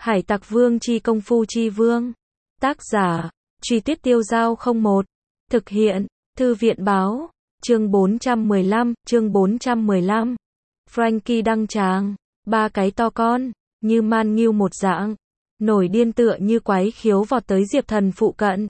Hải Tặc Vương chi công phu chi vương. Tác giả, Truy Tuyết Tiêu Dao 01. Thực hiện, Thư viện Báo. Chương 415. Frankie đăng tràng. Ba cái to con, như man nghiêu một dạng. Nổi điên tựa như quái khiếu vọt tới Diệp Thần phụ cận.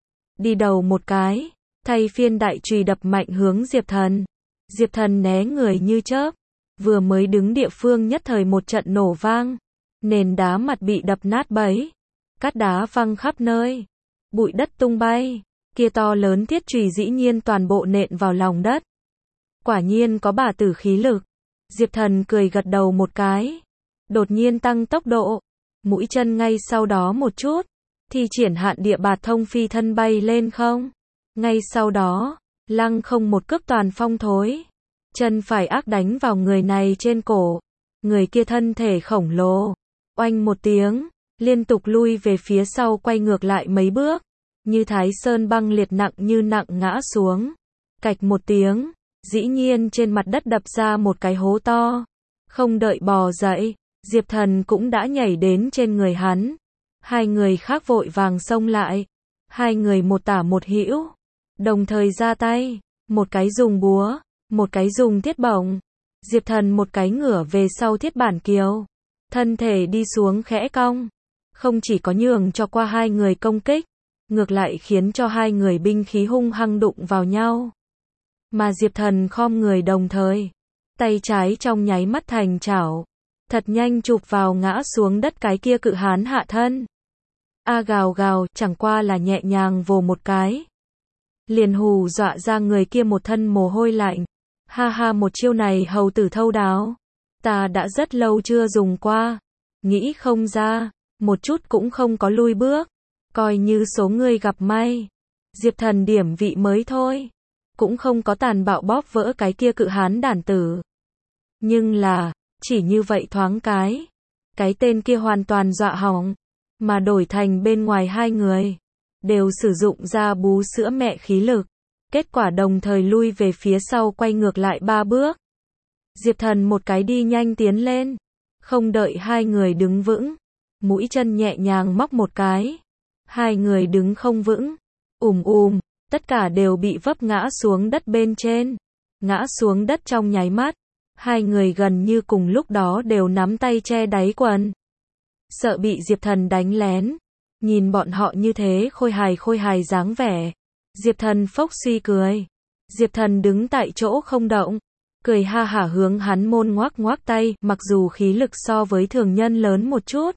Đi đầu một cái, thay phiên đại chùy đập mạnh hướng Diệp Thần. Diệp Thần né người như chớp. Vừa mới đứng địa phương nhất thời một trận nổ vang. Nền đá mặt bị đập nát bấy. Cát đá văng khắp nơi. Bụi đất tung bay. Kia to lớn thiết chùy dĩ nhiên toàn bộ nện vào lòng đất. Quả nhiên có bà tử khí lực. Diệp Thần cười gật đầu một cái. Đột nhiên tăng tốc độ. Mũi chân ngay sau đó một chút. Thi triển hạn địa bạt thông phi thân bay lên không. Ngay sau đó, lăng không một cước toàn phong thối. Chân phải ác đánh vào người này trên cổ. Người kia thân thể khổng lồ. Oanh một tiếng, liên tục lui về phía sau quay ngược lại mấy bước. Như Thái Sơn băng liệt nặng như nặng ngã xuống. Cạch một tiếng, dĩ nhiên trên mặt đất đập ra một cái hố to. Không đợi bò dậy, Diệp Thần cũng đã nhảy đến trên người hắn. Hai người khác vội vàng xông lại. Hai người một tả một hữu. Đồng thời ra tay. Một cái dùng búa, một cái dùng thiết bổng. Diệp Thần một cái ngửa về sau thiết bản kiều. Thân thể đi xuống khẽ cong. Không chỉ có nhường cho qua hai người công kích. Ngược lại khiến cho hai người binh khí hung hăng đụng vào nhau. Mà Diệp Thần khom người đồng thời. Tay trái trong nháy mắt thành chảo. Thật nhanh chụp vào ngã xuống đất cái kia cự hán hạ thân. A gào gào, chẳng qua là nhẹ nhàng vồ một cái. Liền hù dọa ra người kia một thân mồ hôi lạnh. Ha ha, một chiêu này hầu tử thâu đáo. Ta đã rất lâu chưa dùng qua. Nghĩ không ra, một chút cũng không có lui bước. Coi như số người gặp may. Diệp Thần điểm vị mới thôi. Cũng không có tàn bạo bóp vỡ cái kia cự hán đản tử. Nhưng là, chỉ như vậy thoáng cái. Cái tên kia hoàn toàn dọa hỏng. Mà đổi thành bên ngoài hai người. Đều sử dụng ra bú sữa mẹ khí lực. Kết quả đồng thời lui về phía sau quay ngược lại 3 bước. Diệp Thần một cái đi nhanh tiến lên. Không đợi hai người đứng vững. Mũi chân nhẹ nhàng móc một cái. Hai người đứng không vững. Tất cả đều bị vấp ngã xuống đất bên trên. Ngã xuống đất trong nháy mắt. Hai người gần như cùng lúc đó đều nắm tay che đáy quần. Sợ bị Diệp Thần đánh lén. Nhìn bọn họ như thế khôi hài dáng vẻ. Diệp Thần phốc suy cười. Diệp Thần đứng tại chỗ không động. Cười ha hả hướng hắn môn ngoác tay, mặc dù khí lực so với thường nhân lớn một chút.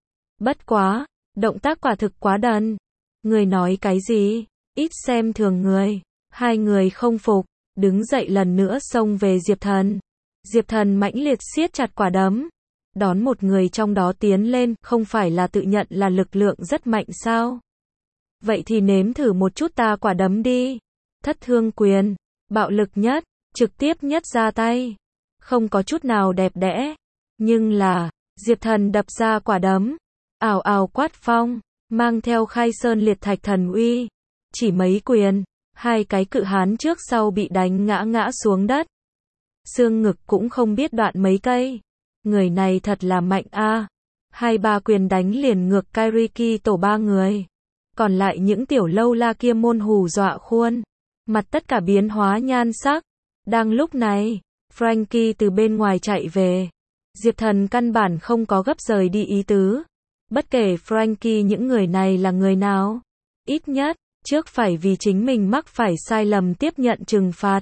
Bất quá, động tác quả thực quá đần. Người nói cái gì? Ít xem thường người. Hai người không phục, đứng dậy lần nữa xông về Diệp Thần. Diệp Thần mãnh liệt siết chặt quả đấm. Đón một người trong đó tiến lên, không phải là tự nhận là lực lượng rất mạnh sao? Vậy thì nếm thử một chút ta quả đấm đi. Thất thương quyền, bạo lực nhất, trực tiếp nhất ra tay. Không có chút nào đẹp đẽ. Nhưng là, Diệp Thần đập ra quả đấm. Ào ào quát phong, mang theo khai sơn liệt thạch thần uy. Chỉ mấy quyền, hai cái cự hán trước sau bị đánh ngã xuống đất. Xương ngực cũng không biết đoạn mấy cây. Người này thật là mạnh a. 2-3 quyền đánh liền ngược Kairiki tổ 3 người. Còn lại những tiểu lâu la kia môn hù dọa khuôn. Mặt tất cả biến hóa nhan sắc. Đang lúc này, Frankie từ bên ngoài chạy về. Diệp Thần căn bản không có gấp rời đi ý tứ. Bất kể Frankie những người này là người nào. Ít nhất, trước phải vì chính mình mắc phải sai lầm tiếp nhận trừng phạt.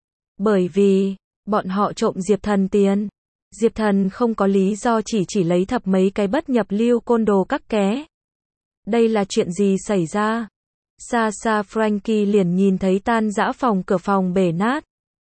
Bởi vì, bọn họ trộm Diệp Thần tiền. Diệp Thần không có lý do chỉ lấy thập mấy cái bất nhập lưu côn đồ các ké. Đây là chuyện gì xảy ra? Xa xa Frankie liền nhìn thấy tan rã cửa phòng bể nát.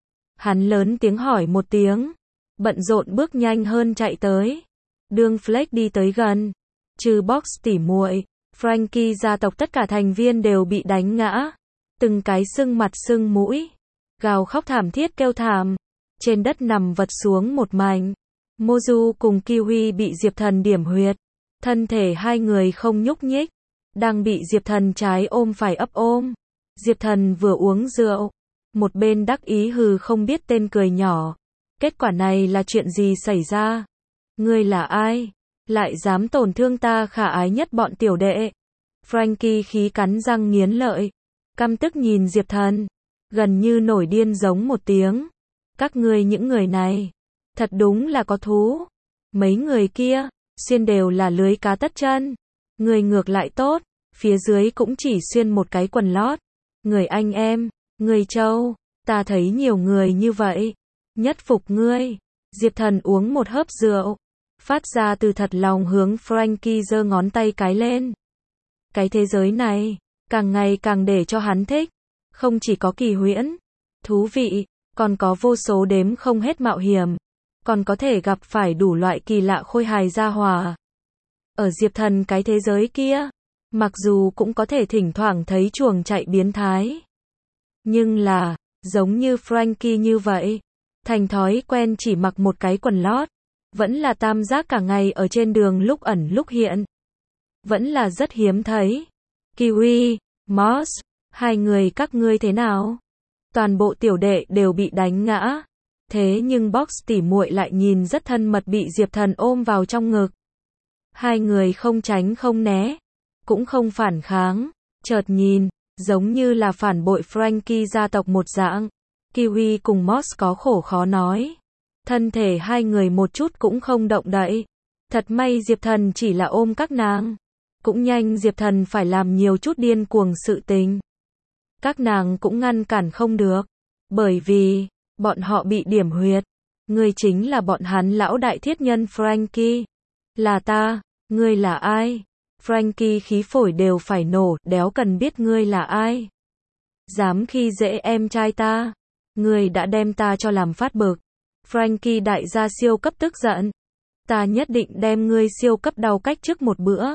Hắn lớn tiếng hỏi một tiếng. Bận rộn bước nhanh hơn chạy tới. Đương Fleck đi tới gần. Trừ Box tỉ muội, Frankie gia tộc tất cả thành viên đều bị đánh ngã. Từng cái sưng mặt sưng mũi. Gào khóc thảm thiết kêu thảm. Trên đất nằm vật xuống một mảnh. Mozu cùng Kiwi bị Diệp Thần điểm huyệt. Thân thể hai người không nhúc nhích. Đang bị Diệp Thần trái ôm phải ấp ôm. Diệp Thần vừa uống rượu. Một bên đắc ý hừ không biết tên cười nhỏ. Kết quả này là chuyện gì xảy ra? Ngươi là ai? lại dám tổn thương ta khả ái nhất bọn tiểu đệ. Frankie khí cắn răng nghiến lợi, căm tức nhìn Diệp Thần, gần như nổi điên giống một tiếng. Các ngươi những người này, thật đúng là có thú. Mấy người kia, xuyên đều là lưới cá tất chân. Người ngược lại tốt, phía dưới cũng chỉ xuyên một cái quần lót. Người anh em, người châu, ta thấy nhiều người như vậy. Nhất phục ngươi. Diệp Thần uống một hớp rượu, phát ra từ thật lòng hướng Frankie giơ ngón tay cái lên. Cái thế giới này, càng ngày càng để cho hắn thích. Không chỉ có kỳ huyễn, thú vị, còn có vô số đếm không hết mạo hiểm. Còn có thể gặp phải đủ loại kỳ lạ khôi hài gia hỏa. Ở Diệp Thần cái thế giới kia, mặc dù cũng có thể thỉnh thoảng thấy chuồng chạy biến thái. Nhưng là, giống như Frankie như vậy, thành thói quen chỉ mặc một cái quần lót, vẫn là tam giác cả ngày ở trên đường lúc ẩn lúc hiện. Vẫn là rất hiếm thấy. Kiwi, Moss, hai người các ngươi thế nào? Toàn bộ tiểu đệ đều bị đánh ngã. Thế nhưng Box tỉ muội lại nhìn rất thân mật bị Diệp Thần ôm vào trong ngực. Hai người không tránh không né, cũng không phản kháng, chợt nhìn, giống như là phản bội Frankie gia tộc một dạng. Kiwi cùng Moss có khổ khó nói. Thân thể hai người một chút cũng không động đậy. Thật may Diệp Thần chỉ là ôm các nàng. Cũng nhanh Diệp Thần phải làm nhiều chút điên cuồng sự tình. Các nàng cũng ngăn cản không được. Bởi vì, bọn họ bị điểm huyệt. Ngươi chính là bọn hắn lão đại thiết nhân Frankie. Là ta, ngươi là ai? Frankie khí phổi đều phải nổ, đéo cần biết ngươi là ai. Dám khi dễ em trai ta. Ngươi đã đem ta cho làm phát bực. Frankie đại gia siêu cấp tức giận. Ta nhất định đem ngươi siêu cấp đau cách trước một bữa.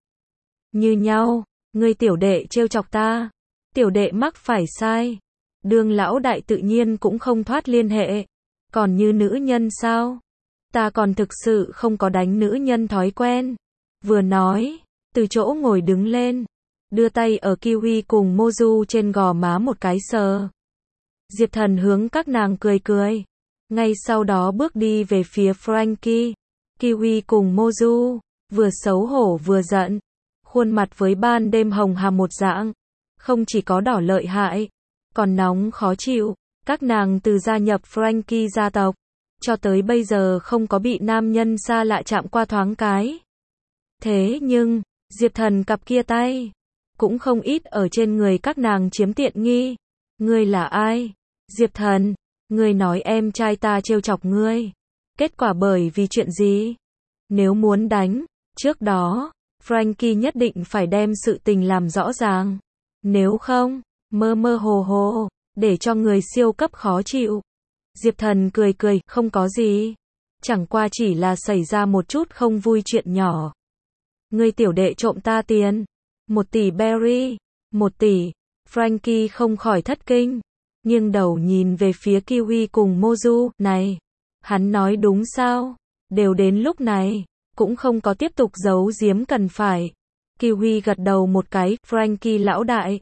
Như nhau, ngươi tiểu đệ trêu chọc ta. Tiểu đệ mắc phải sai. Đường lão đại tự nhiên cũng không thoát liên hệ. Còn như nữ nhân sao? Ta còn thực sự không có đánh nữ nhân thói quen. Vừa nói, từ chỗ ngồi đứng lên, đưa tay ở Kiwi cùng Mozu trên gò má một cái sờ. Diệp Thần hướng các nàng cười cười. Ngay sau đó bước đi về phía Frankie. Kiwi cùng Mozu, vừa xấu hổ vừa giận. Khuôn mặt với ban đêm hồng hàm một dạng. Không chỉ có đỏ lợi hại, còn nóng khó chịu. Các nàng từ gia nhập Frankie gia tộc, cho tới bây giờ không có bị nam nhân xa lạ chạm qua thoáng cái. Thế nhưng, Diệp Thần cặp kia tay, cũng không ít ở trên người các nàng chiếm tiện nghi. Ngươi là ai? Diệp Thần, ngươi nói em trai ta trêu chọc ngươi. Kết quả bởi vì chuyện gì? Nếu muốn đánh, trước đó, Frankie nhất định phải đem sự tình làm rõ ràng. Nếu không, mơ mơ hồ hồ, để cho người siêu cấp khó chịu. Diệp Thần cười cười, không có gì. Chẳng qua chỉ là xảy ra một chút không vui chuyện nhỏ. Ngươi tiểu đệ trộm ta tiền. 1 tỷ berry. 1 tỷ. Frankie không khỏi thất kinh. Nghiêng đầu nhìn về phía Kiwi cùng Mozu. Này, hắn nói đúng sao? Đều đến lúc này, cũng không có tiếp tục giấu giếm cần phải. Kiwi gật đầu một cái. Frankie lão đại.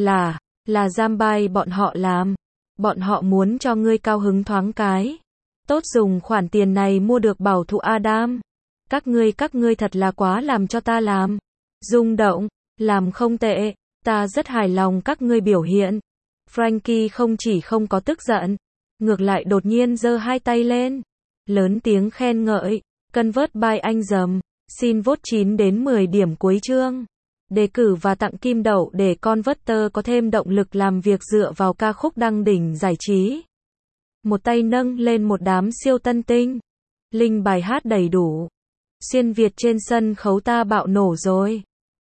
Là Jambai bọn họ làm. Bọn họ muốn cho ngươi cao hứng thoáng cái. Tốt dùng khoản tiền này mua được bảo thụ Adam. Các ngươi thật là quá làm cho ta làm. Rung động, làm không tệ. Ta rất hài lòng các ngươi biểu hiện. Frankie không chỉ không có tức giận, ngược lại đột nhiên giơ hai tay lên. Lớn tiếng khen ngợi. Convert by anh dầm. Xin vote 9 đến 10 điểm cuối chương. Đề cử và tặng kim đậu để Converter có thêm động lực làm việc dựa vào ca khúc đăng đỉnh giải trí. Một tay nâng lên một đám siêu tân tinh. Link bài hát đầy đủ. Xuyên Việt trên sân khấu ta bạo nổ rồi.